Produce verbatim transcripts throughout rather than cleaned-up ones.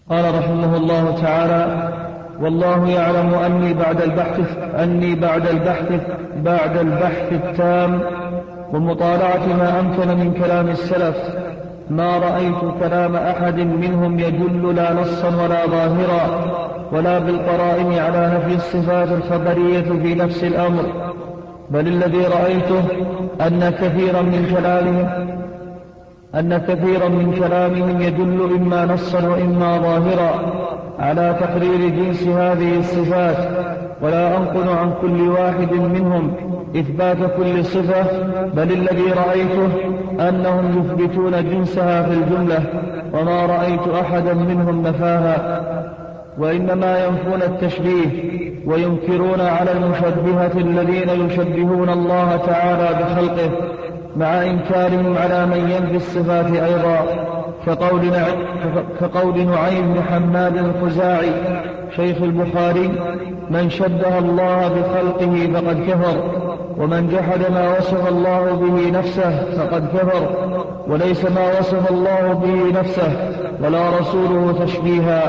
قال رحمه الله تعالى: والله يعلم أني بعد البحث أني بعد البحث بعد البحث التام ومطالعة ما أمكن من كلام السلف ما رأيت كلام أحد منهم يدل لا نصا ولا ظاهرا ولا بالقرائن على نفي الصفات الخبرية في نفس الأمر، بل الذي رأيته أن كثيرا من كلامهم أن كثيرا من كلامهم يدل إما نصا وإما ظاهرا على تقرير جنس هذه الصفات، ولا أنقل عن كل واحد منهم إثبات كل صفة، بل الذي رأيته أنهم يثبتون جنسها في الجملة، وما رأيت أحدا منهم نفاها، وإنما ينفون التشبيه وينكرون على المشبهة الذين يشبهون الله تعالى بخلقه، مع إنكارهم على من ينفي الصفات أيضا، كقول, كقول نعيم بن حماد الخزاعي شيخ البخاري: من شبه الله بخلقه فقد كفر، ومن جحد ما وصف الله به نفسه فقد كفر، وليس ما وصف الله به نفسه ولا رسوله تشبيها.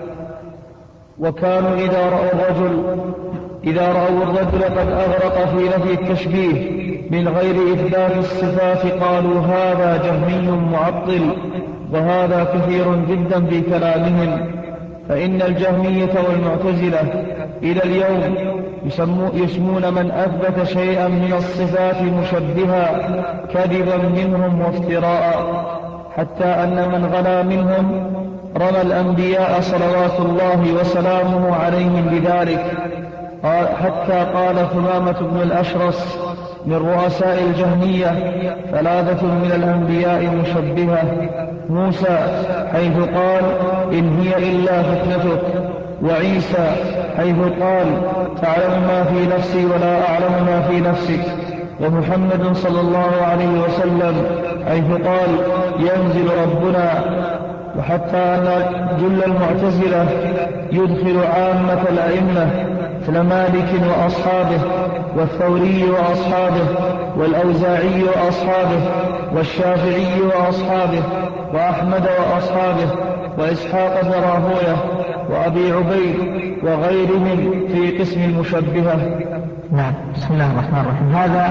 وكانوا إذا رأوا الرجل إذا رأوا الرجل قد أغرق في نفي التشبيه من غير إثبات الصفات قالوا هذا جهمي معطل، وهذا كثير جدا في كلامهم، فإن الجهمية والمعتزلة إلى اليوم يسمون من أثبت شيئا من الصفات مشبها كذبا منهم وافتراء، حتى أن من غلا منهم رمى الأنبياء صلوات الله وسلامه عليهم بذلك، حتى قال ثمامة بن الأشرس من رؤساء الجهمية: ثلاثة من الأنبياء مشبهة، موسى حيث قال إن هي إلا فتنتك، وعيسى حيث قال تعلم ما في نفسي ولا أعلم ما في نفسك، ومحمد صلى الله عليه وسلم حيث قال ينزل ربنا. وحتى أن جل المعتزلة يدخل عامة الأئمة مثل مالك وأصحابه والثوري وأصحابه والأوزاعي وأصحابه والشافعي وأصحابه وأحمد وأصحابه وإسحاق بن راهويه وأبي عبيد وغيرهم في قسم المشبهة. نعم. بسم الله الرحمن الرحيم. هذا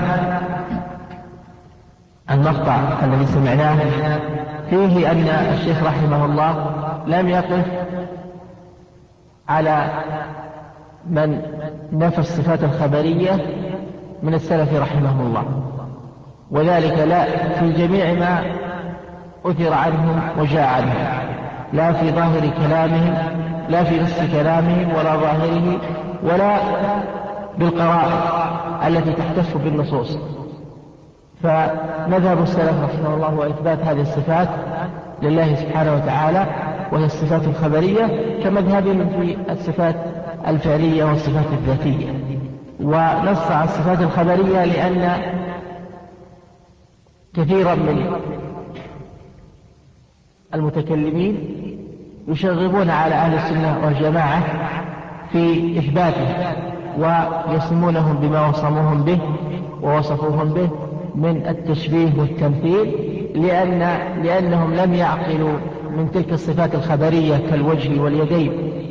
المقطع الذي سمعناه فيه أن الشيخ رحمه الله لم يقف على من نفى الصفات الخبرية من السلف رحمه الله، وذلك لا في جميع ما أثر عنهم وجاء عنهم، لا في ظاهر كلامهم لا في نص كلامهم ولا ظاهره ولا بالقرائن التي تحتف بالنصوص. فمذهب السلف رحمه الله هو إثبات هذه الصفات لله سبحانه وتعالى، وهي الصفات الخبرية، كمذهبهم في الصفات الفعلية والصفات الذاتية. ونص على الصفات الخبرية لأن كثيرا من المتكلمين يشغبون على أهل السنة والجماعة في إثباته، ويسمونهم بما وصموهم به ووصفوهم به من التشبيه والتمثيل، لأن لأنهم لم يعقلوا من تلك الصفات الخبرية كالوجه واليدين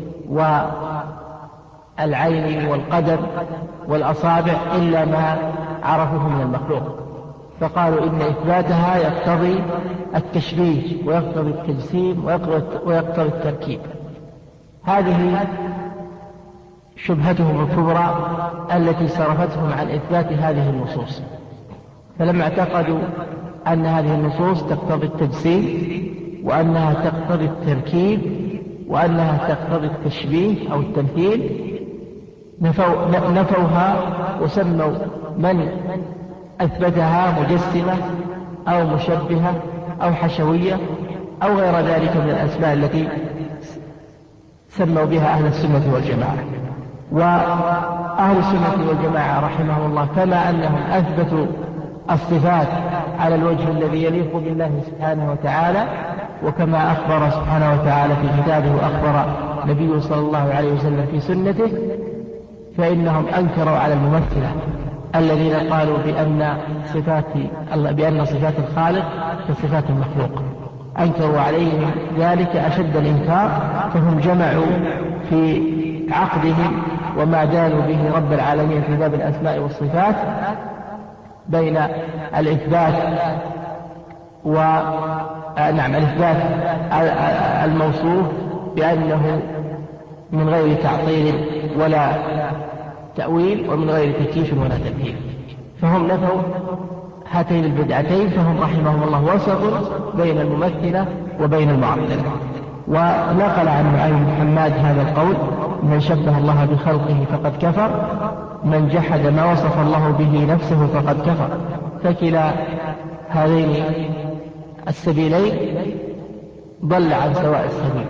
والعين والقدم والأصابع إلا ما عرفوه من المخلوق، فقالوا إن إثباتها يقتضي التشبيه ويقتضي التجسيم ويقتضي التركيب. هذه شبهتهم الكبرى التي صرفتهم عن إثبات هذه النصوص. فلما اعتقدوا أن هذه النصوص تقتضي التجسيم وأنها تقتضي التركيب وأنها تقتضي التشبيه أو التمثيل، نفوا نفوها وسموا من أثبتها مجسمة أو مشبهة أو حشوية أو غير ذلك من الأسماء التي سموا بها أهل السنة والجماعة. وأهل السنة والجماعة رحمهم الله كما أنهم أثبتوا الصفات على الوجه الذي يليق بالله سبحانه وتعالى، وكما أخبر سبحانه وتعالى في كتابه وأخبر نبيه صلى الله عليه وسلم في سنته، فإنهم أنكروا على الممثلة الذين قالوا بأن صفات, بأن صفات الخالق كصفات المخلوق، أنكروا عليهم ذلك أشد الإنكار، فهم جمعوا في عقدهم وما دانوا به رب العالمين في باب الأسماء والصفات بين الإثبات و نعم الإثبات الموصوف بأنه من غير تعطيل ولا تأويل ومن غير تكييف ولا تمثيل. فهم نفوا هاتين البدعتين، فهم رحمهم الله وسط بين الممثلة وبين المعطلة. ونقل عن نعيم بن حماد هذا القول: من شبه الله بخلقه فقد كفر، من جحد ما وصف الله به نفسه فقد كفر. فكلا هذين السبيلين ضل عن سواء السبيل،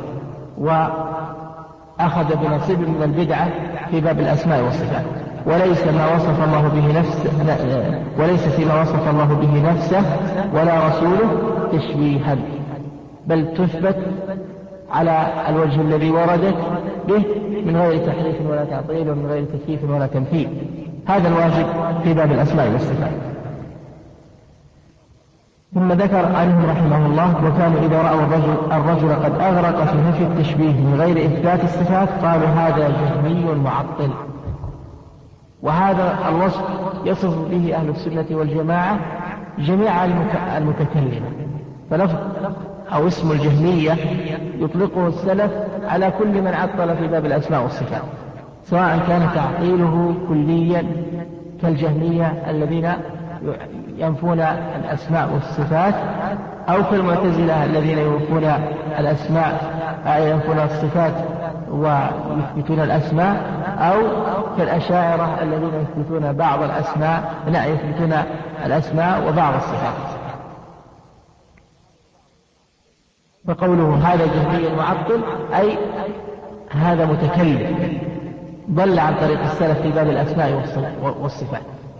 وأخذ بنصيب من البدعة في باب الأسماء والصفات. وليس ما وصف الله به نفسه وليس فيما وصف الله به نفسه ولا رسوله تشبيها، بل تثبت على الوجه الذي وردت به من غير تحريف ولا تعطيل ومن غير تكييف ولا تمثيل. هذا الواجب في باب الأسماء والصفات. ثم ذكر عنهم رحمه الله: وكانوا إذا رأوا الرجل, الرجل قد أغرق في نفي التشبيه من غير إثبات الصفات قالوا هذا جهمي معطل. وهذا الوصف يصف به أهل السنة والجماعة جميع المتكلمة. فلفظ أو اسم الجهمية يطلقه السلف على كل من عطل في باب الأسماء والصفات، سواء كان تعطيله كليا كالجهمية الذين ينفون الأسماء والصفات، أو كالمعتزلة الذين ينفون الأسماء ينفون الصفات ويثبتون الأسماء، أو كالأشاعرة الذين يثبتون بعض الأسماء لا يثبتون الأسماء وبعض الصفات. فقوله هذا جهمي معطل أي هذا متكلم ضل عن طريق السلف في باب الأسماء والصفات،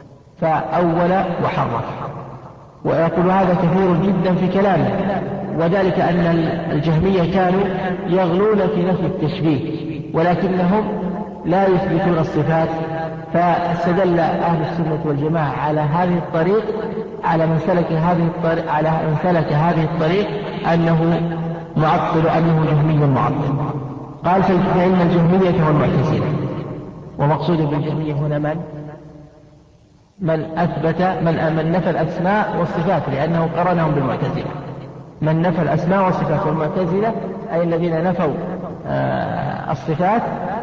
فأول وحرف. ويقول هذا كثير جدا في كلامه، وذلك أن الجهمية كانوا يغلون في نفي التشبيه ولكنهم لا يثبتون الصفات. فاستدل أهل السنة والجماعة على هذه الطريق على من سلك هذه الطريق على من سلك هذه الطريق أنه معطل أنه جهمي معطل. قال فإن الجهمية هو المعتزلة، ومقصود بالجهمية هنا من من أثبت من, من نفى الأسماء والصفات، لأنه قرنهم بالمعتزلة. من نفى الأسماء والصفات والمعتزلة أي الذين نفوا آه الصفات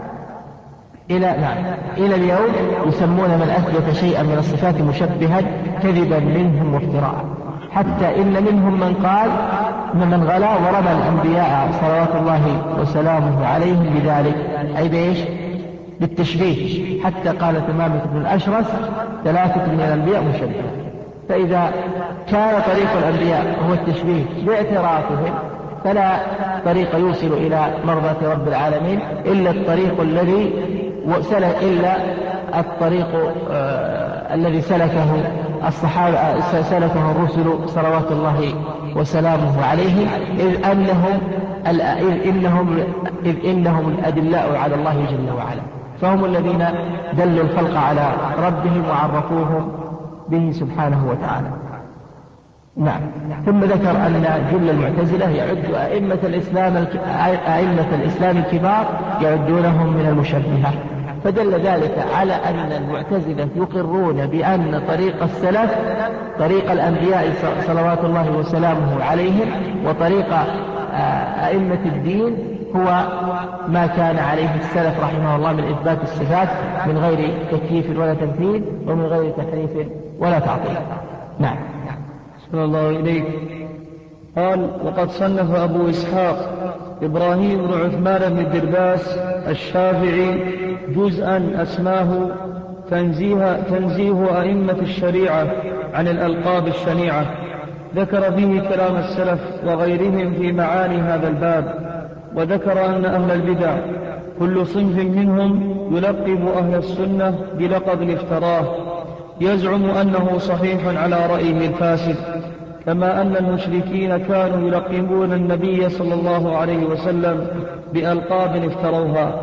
إلى نعم إلى اليوم يسمون من أثبت شيئا من الصفات مشبها كذبا منهم وافتراء، حتى إن منهم من قال من غلا ورمى الأنبياء صلوات الله وسلامه عليهم بذلك، أي بإيش؟ بالتشبيه، حتى قال ثمامة بن الأشرس ثلاثة من الأنبياء مشبه. فإذا كان طريق الأنبياء هو التشبيه باعترافهم فلا طريق يوصل إلى مرضاة رب العالمين إلا الطريق الذي سلك إلا الطريق آه الذي سلكه الصحابة سلكه الرسل صلوات الله وسلامه عليهم، إذ أنهم إذ إنهم إذ إنهم الأدلاء على الله جل وعلا، فهم الذين دلوا الخلق على ربهم وعرفوهم به سبحانه وتعالى. نعم. ثم ذكر أن جل المعتزلة يعد أئمة الإسلام أئمة الإسلام الكبار يعدونهم من المشبهة، فدل ذلك على أن المعتزلة يقرون بأن طريق السلف طريق الأنبياء صلوات الله وسلامه عليهم وطريق أئمة الدين هو ما كان عليه السلف رحمه الله من إثبات الصفات من غير تكييف ولا تمثيل ومن غير تحريف ولا تعطيل. نعم. صلى الله إليك. قال: وقد صنف أبو إسحاق إبراهيم بن عثمان بن الدرباس الشافعي جزءا أسماه تنزيه, تنزيه أئمة الشريعة عن الألقاب الشنيعة، ذكر فيه كلام السلف وغيرهم في معاني هذا الباب، وذكر أن أهل البدع كل صنف منهم يلقب أهل السنة بلقب افتراه يزعم أنه صحيح على رأيه الفاسد، كما أن المشركين كانوا يلقبون النبي صلى الله عليه وسلم بألقاب افتروها.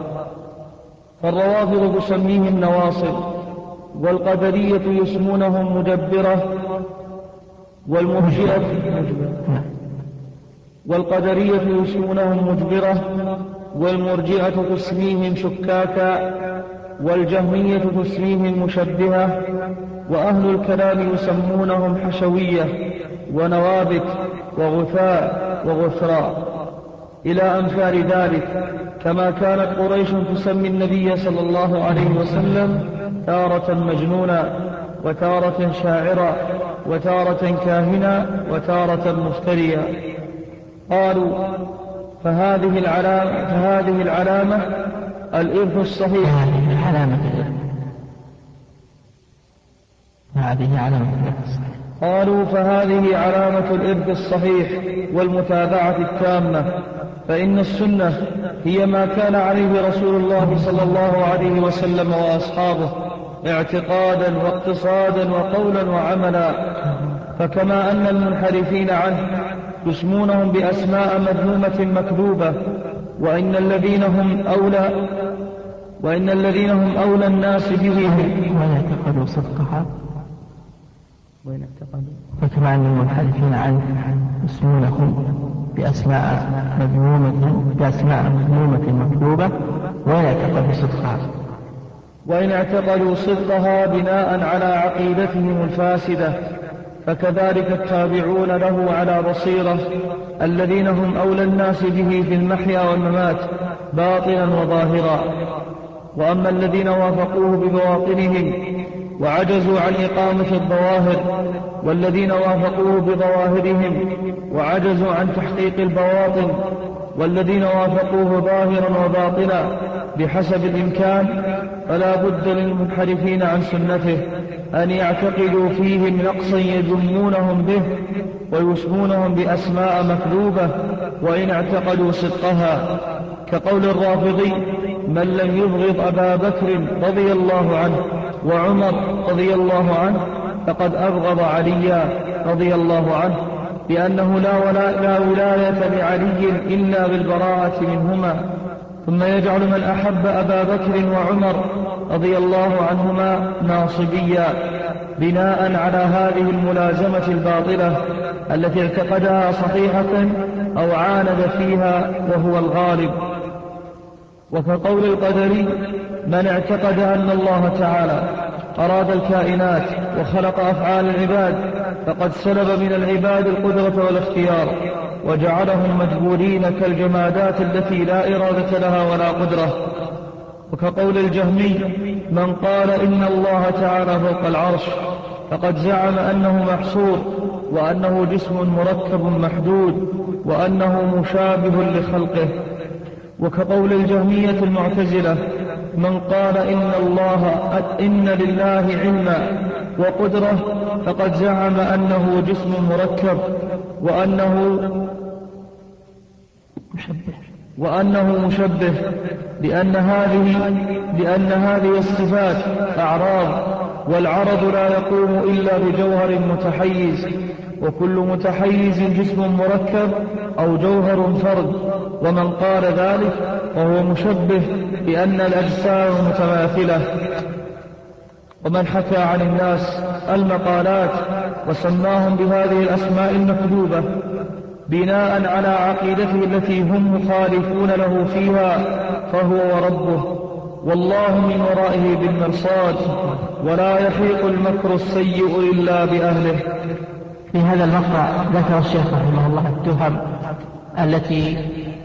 فالروافض تسميهم نواصب، والقدرية يسمونهم مدبرة، والمرجئة والقدرية يسمونهم مجبرة، والمرجئة تسميهم شكاكا، والجهمية تسميهم مشبهة، وأهل الكلام يسمونهم حشوية ونوابت وغثاء وغثراء إلى أمثال ذلك. كما كانت قريش تسمي النبي صلى الله عليه وسلم تارة مجنونا، وتارة شاعرا، وتارة كاهنا، وتارة مفتريا. قالوا فهذه العلامة, فهذه العلامة الإرث الصحيح. هذه علامة هذه علامة الإرث الصحيح. قالوا فهذه علامة الإرث الصحيح والمتابعة التامة، فإن السنة هي ما كان عليه رسول الله صلى الله عليه وسلم وأصحابه اعتقادا واقتصادا وقولا وعملا. فكما أن المنحرفين عنه يسمونهم بأسماء مذمومة مكذوبة، وإن الذين هم أولى وإن الذين هم أولى الناس به ولا اعتقدوا صدقها، وإن اعتقدوا فكما أن المنحرفين عنه يسمونهم بأسماء مذمومة بأسماء مذمومة مكذوبة ولا اعتقدوا صدقها وإن اعتقدوا صدقها بناء على عقيدتهم الفاسدة، فكذلك التابعون له على بصيرة الذين هم أولى الناس به في المحيا والممات باطنا وظاهرا. وأما الذين وافقوه ببواطنهم وعجزوا عن إقامة الظواهر، والذين وافقوه بظواهرهم وعجزوا عن تحقيق البواطن، والذين وافقوه ظاهرا وباطنا بحسب الإمكان، فلا بد للمنحرفين عن سنته أن يعتقدوا فيهم نقصا يذمونهم به ويسمونهم بأسماء مكذوبة وإن اعتقدوا صدقها، كقول الرافضي: من لم يبغض أبا بكر رضي الله عنه وعمر رضي الله عنه فقد أبغض عليا رضي الله عنه، لأنه لا, ولا لا ولاية لعلي إلا بالبراءة منهما. ثم يجعل من أحب أبا بكر وعمر رضي الله عنهما ناصبيا بناء على هذه الملازمة الباطلة التي اعتقدها صحيحة أو عاند فيها وهو الغالب. وكقول القدري: من اعتقد أن الله تعالى أراد الكائنات وخلق أفعال العباد فقد سلب من العباد القدرة والاختيار وجعلهم مجبورين كالجمادات التي لا إرادة لها ولا قدرة. وكقول الجهمي: من قال إن الله تعالى فوق العرش فقد زعم أنه محصور، وأنه جسم مركب محدود، وأنه مشابه لخلقه. وكقول الجهمية المعتزلة: من قال إن الله إن لله علما وقدرة فقد زعم أنه جسم مركب، وأنه مشبه وأنه مشبه لأن هذه لأن هذه الصفات أعراض، والعرض لا يقوم إلا بجوهر متحيز، وكل متحيز جسم مركب أو جوهر فرد. ومن قال ذلك وهو مشبه لأن الأجسام متماثلة. ومن حكى عن الناس المقالات وسماهم بهذه الأسماء المكذوبة بناء على عقيدته التي هم مخالفون له فيها فهو وربه، والله من ورائه بالمرصاد، ولا يحيق المكر السيء إلا بأهله. في هذا المقطع ذكر الشيخ رحمه الله التهم التي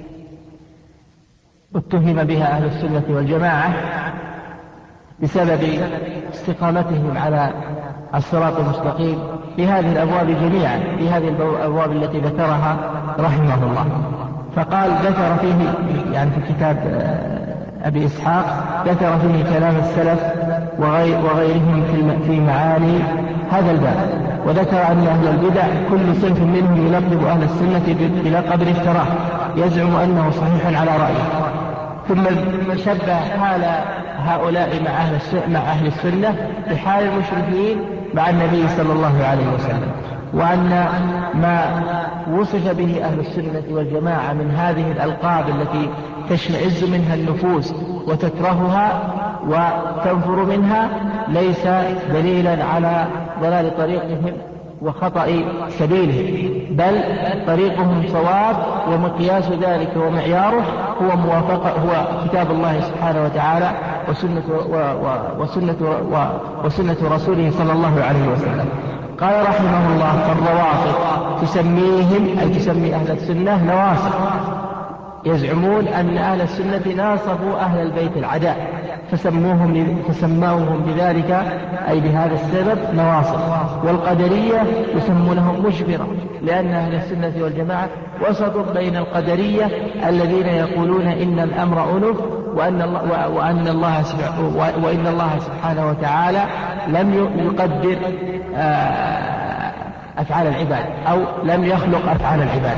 اتهم بها أهل السنة والجماعة بسبب استقامتهم على الصراط المستقيم في هذه الأبواب جميعا، في هذه الأبواب التي ذكرها رحمه الله. فقال ذكر فيه يعني في كتاب أبي إسحاق ذكر فيه كلام السلف وغيرهم في معاني هذا الباب، وذكر أن أهل البدع كل صنف منهم يلقب أهل السنة بلقب افتراه يزعم أنه صحيح على رأيه، ثم شبه حال هؤلاء مع أهل مع أهل السنة بحال المشركين مع النبي صلى الله عليه وسلم، وأن ما وصف به أهل السنة والجماعة من هذه الألقاب التي تشمئز منها النفوس وتكرهها وتنفر منها ليس دليلا على ضلال طريقهم وخطأ سبيله، بل طريقهم صواب، ومقياس ذلك ومعياره هو موافقة هو كتاب الله سبحانه وتعالى وسنة, وسنة, وسنة رسوله صلى الله عليه وسلم. قال رحمه الله: فالروافض تسميهم أي تسمي أهل السنة نواصب، يزعمون أن أهل السنة ناصبوا أهل البيت العداء فسموهم فسموهم بذلك أي بهذا السبب نواصب. والقدرية يسمونهم مجبرة، لأن أهل السنة والجماعة وسط بين القدرية الذين يقولون إن الأمر أنف وأن الله, وأن الله, وإن الله سبحانه وتعالى لم يقدر أفعال العباد أو لم يخلق أفعال العباد.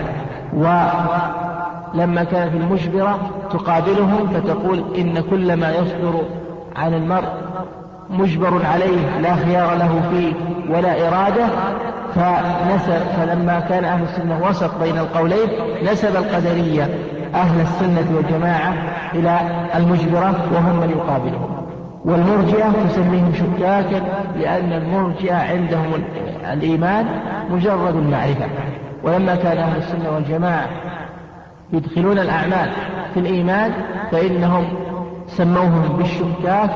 ولما كانت المجبرة تقابلهم فتقول إن كل ما يصدر عن المرء مجبر عليه لا خيار له فيه ولا إرادة. فنسب فلما كان أهل السنة وسط بين القولين نسب القدرية أهل السنة والجماعة إلى المجبرة وهم من يقابلهم. والمرجئة تسميهم شكاكا، لأن المرجئة عندهم الإيمان مجرد المعرفة، ولما كان أهل السنة والجماعة يدخلون الأعمال في الإيمان فإنهم سموهم بالشكاك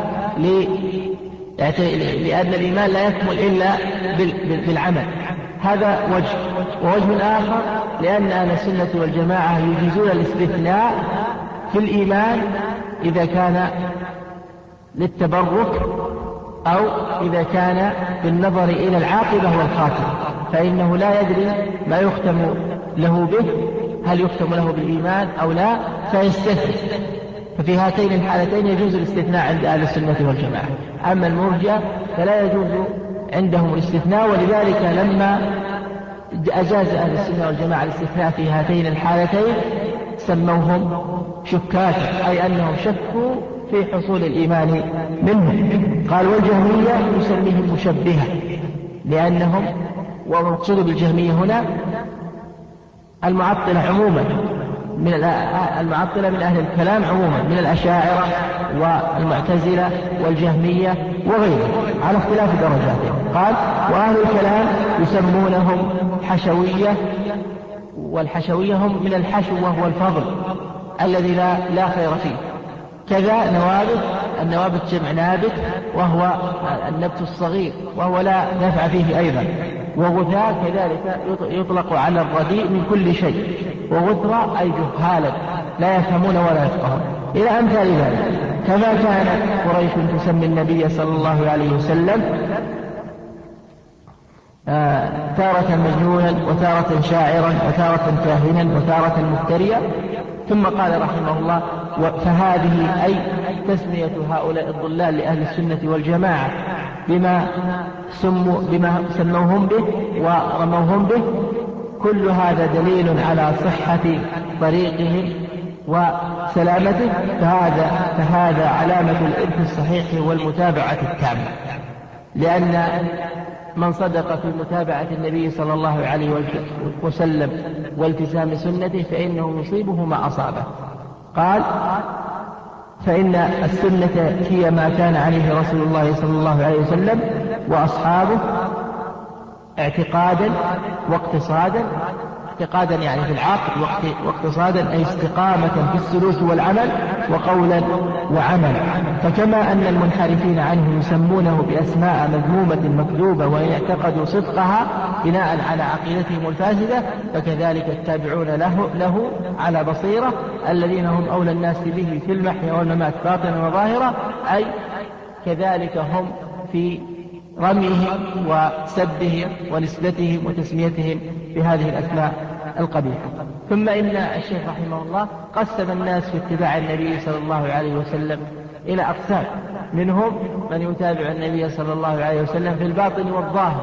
لأن الإيمان لا يكمل إلا بالعمل. هذا وجه. ووجه آخر لأن أهل السنة والجماعة يجيزون الاستثناء في الإيمان إذا كان للتبرك أو إذا كان بالنظر إلى العاقبة والخاتمة، فإنه لا يدري ما يختم له به، هل يختم له بالإيمان أو لا، فيستثني. ففي هاتين الحالتين يجوز الاستثناء عند أهل السنة والجماعة. أما المرجئة فلا يجوز عندهم الاستثناء، ولذلك لما أجاز أهل السنة والجماعة الاستثناء في هاتين الحالتين سموهم شكاكا، أي أنهم شكوا في حصول الإيمان منهم. قال: والجهمية يسميهم مشبهة، لأنهم، والمقصود بالجهمية هنا المعطلة عموما، من المعطلة من أهل الكلام عموما، من الأشاعرة والمعتزلة والجهمية وغيرهم على اختلاف درجاتهم. قال: وأهل الكلام يسمونهم حشوية، والحشوية هم من الحشو وهو الفضل الذي لا, لا خير فيه. كذا نوابت، النوابت جمع نابت وهو النبت الصغير وهو لا نفع فيه أيضا. وغثاء كذلك يطلق على الرديء من كل شيء، وغثرة أي جهالا لا يفهمون ولا يفقهون، إلى أمثال ذلك. كما كانت قريش تسمي النبي صلى الله عليه وسلم آه تارة مجنونا وتارة شاعرا وتارة كاهنا وتارة مفتريا. ثم قال رحمه الله: فهذه أي تسمية هؤلاء الضلال لأهل السنة والجماعة بما سموا بما سموهم به ورموهم به، كل هذا دليل على صحة طريقهم وسلامته، فهذا, فهذا علامة الإرث الصحيح والمتابعة التامة، لأن من صدق في متابعة النبي صلى الله عليه وسلم والتزام سنته فإنه يصيبه ما أصابه. قال: فإن السنة هي ما كان عليه رسول الله صلى الله عليه وسلم وأصحابه اعتقادا واقتصادا، اعتقادا يعني في العقل، واقتصادا أي استقامة في السلوك والعمل وقولا وعملا. فكما أن المنحرفين عنه يسمونه بأسماء مذمومة مكذوبة وإن اعتقدوا صدقها بناء على عقيدتهم الفاسدة، فكذلك التابعون له, له على بصيرة الذين هم أولى الناس به في المحيا والممات باطنا وظاهرا، أي كذلك هم في رميهم وسبهم ونسبتهم وتسميتهم بهذه الأسماء القبيحة. ثم إن الشيخ رحمه الله قسم الناس في اتباع النبي صلى الله عليه وسلم إلى أقسام، منهم من يتابع النبي صلى الله عليه وسلم في الباطن والظاهر،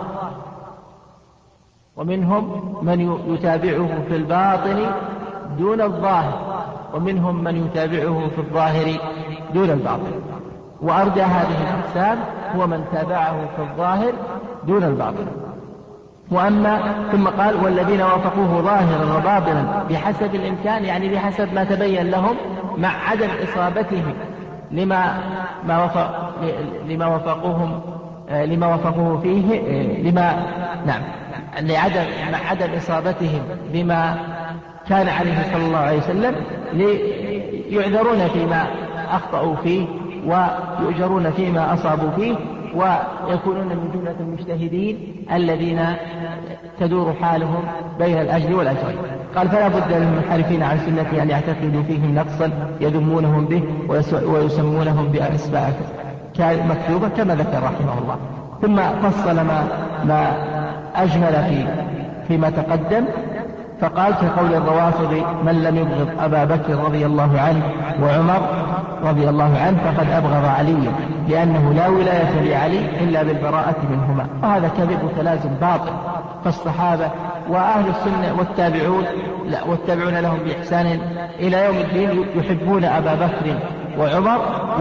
ومنهم من يتابعه في الباطن دون الظاهر، ومنهم من يتابعه في الظاهر دون الباطن. وأرجى هذه الأقسام هو من تابعه في الظاهر دون الباطن. وأما ثم قال: والذين وافقوه ظاهرا وباطنا بحسب الإمكان، يعني بحسب ما تبين لهم مع عدم إصابتهم لما ما وفق لما وفقوهم لما وفقوه فيه لما نعم لعدم مع عدم إصابتهم بما كان عليه صلى الله عليه وسلم يعذرون فيما أخطأوا فيه ويؤجرون فيما أصابوا فيه، ويكونون من جملة المجتهدين الذين تدور حالهم بين الأجر والأجرين. قال فلا بد للمنحرفين عن سنة أن يعتقدوا فيهم نقصا يذمونهم به ويسمونهم بأسماء مكتوبة كما ذكر رحمه الله. ثم فصل ما, ما أجمل في فيما تقدم، فقال كقول الروافض من لم يبغض أبا بكر رضي الله عنه وعمر رضي الله عنه فقد أبغض عليا لأنه لا ولاية لعلي إلا بالبراءة منهما. وهذا كذب وتلازم باطل. فالصحابة وأهل السنة والتابعون لا والتابعون لهم بإحسان إلى يوم الدين يحبون أبا بكر وعمر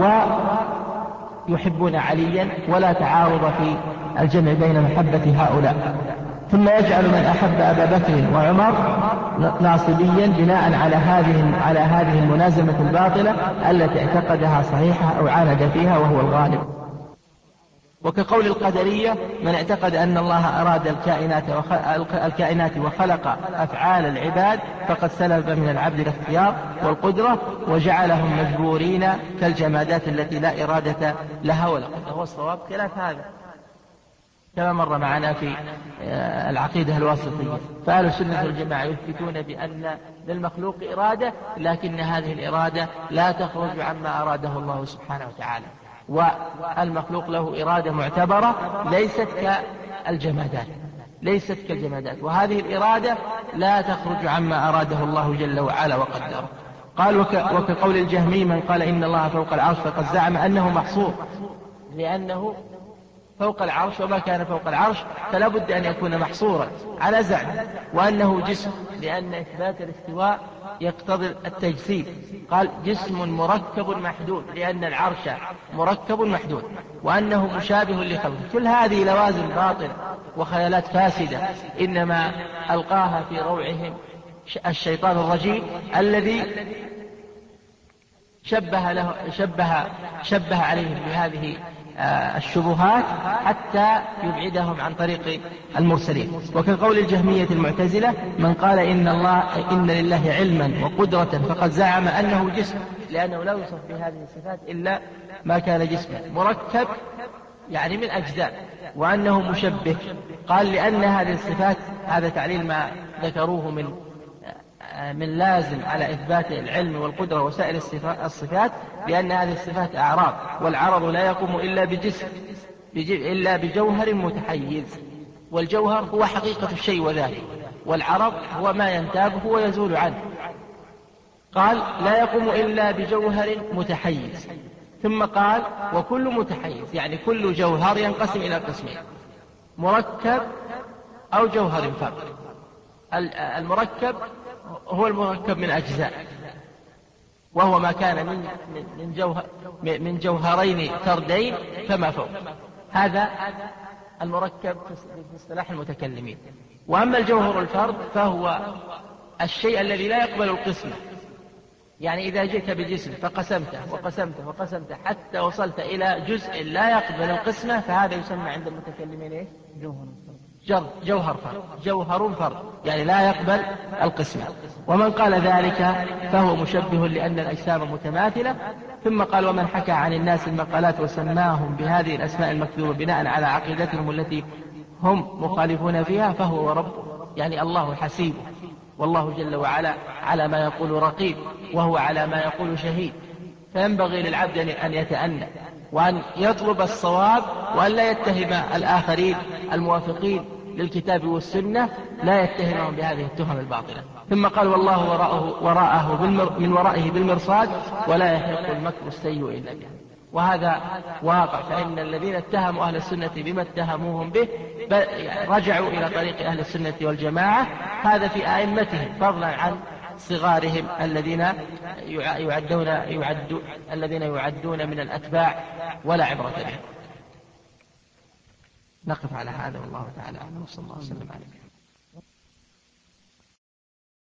ويحبون عليا، ولا تعارض في الجمع بين محبة هؤلاء. ثم يجعل من أحب أبا بكر وعمر ناصبيا بناء على هذه على هذه الملازمة الباطلة التي اعتقدها صحيحة أو عاند فيها وهو الغالب. وكقول القدرية من اعتقد أن الله أراد الكائنات, الكائنات وخلق أفعال العباد فقد سلب من العبد الاختيار والقدرة وجعلهم مجبورين كالجمادات التي لا إرادة لها ولا قدرة. هو الصواب خلاف هذا كما مر معنا في العقيدة الواسطية. فأهل السنة والجماعة يثبتون بأن للمخلوق إرادة، لكن هذه الإرادة لا تخرج عما أراده الله سبحانه وتعالى، والمخلوق له إرادة معتبرة ليست كالجمادات ليست كالجمادات وهذه الإرادة لا تخرج عما أراده الله جل وعلا وقدره. قال وكقول الجهمي من قال إن الله فوق العرش فقد زعم أنه محصور، لأنه فوق العرش وما كان فوق العرش فلا بد أن يكون محصورا على زعم، وأنه جسم لأن إثبات الاستواء يقتضي التجسيد. قال جسم مركب محدود لأن العرش مركب محدود، وأنه مشابه لخلقه. كل هذه لوازم باطلة وخيالات فاسدة إنما ألقاها في روعهم الشيطان الرجيم الذي شبه, له شبه, شبه عليهم بهذه الشبهات حتى يبعدهم عن طريق المرسلين. وكقول الجهمية المعتزلة من قال إن, الله إن لله علما وقدرة فقد زعم أنه جسم، لأنه لا يوصف بهذه الصفات إلا ما كان جسما مركب يعني من أجزاء، وأنه مشبه. قال لأن هذه الصفات هذا تعليل ما ذكروه من من لازم على إثبات العلم والقدرة وسائر الصفات، لأن هذه الصفات أعراض، والعرض لا يقوم إلا بجسم إلا بجوهر متحيز، والجوهر هو حقيقة الشيء وذاته، والعرض هو ما ينتابه ويزول عنه. قال لا يقوم إلا بجوهر متحيز. ثم قال وكل متحيز يعني كل جوهر ينقسم إلى قسمين، مركب أو جوهر فرد. المركب هو المركب من أجزاء، وهو ما كان من من جوهر من جوهرين فردين فما فوق، هذا المركب في اصطلاح المتكلمين. وأما الجوهر الفرد فهو الشيء الذي لا يقبل القسمة، يعني إذا جئت بجسم فقسمته وقسمته وقسمته حتى وصلت إلى جزء لا يقبل القسمة، فهذا يسمى عند المتكلمين إيه؟ جوهر جوهر فرد جوهر فرد يعني لا يقبل القسمة. ومن قال ذلك فهو مشبه لأن الأجسام متماثلة. ثم قال ومن حكى عن الناس المقالات وسماهم بهذه الأسماء المكتوبة بناء على عقيدتهم التي هم مخالفون فيها فهو وربه، يعني الله حسيبه، والله جل وعلا على ما يقول رقيب، وهو على ما يقول شهيد. فينبغي للعبد أن يتأنى وأن يطلب الصواب، وأن لا يتهم الآخرين الموافقين للكتاب والسنة، لا يتهمهم بهذه التهم الباطلة. ثم قال والله وراءه, وراءه بالمر من ورائه بالمرصاد ولا يحق المكر السيء إلا به. وهذا واقع، فإن الذين اتهموا أهل السنة بما اتهموهم به رجعوا إلى طريق أهل السنة والجماعة، هذا في أئمتهم فضلا عن صغارهم الذين يعدون يعد الذين يعدون من الأتباع ولا عبرة بهم. نقف على هذا والله تعالى أعلم، وصلى الله وسلم عليه.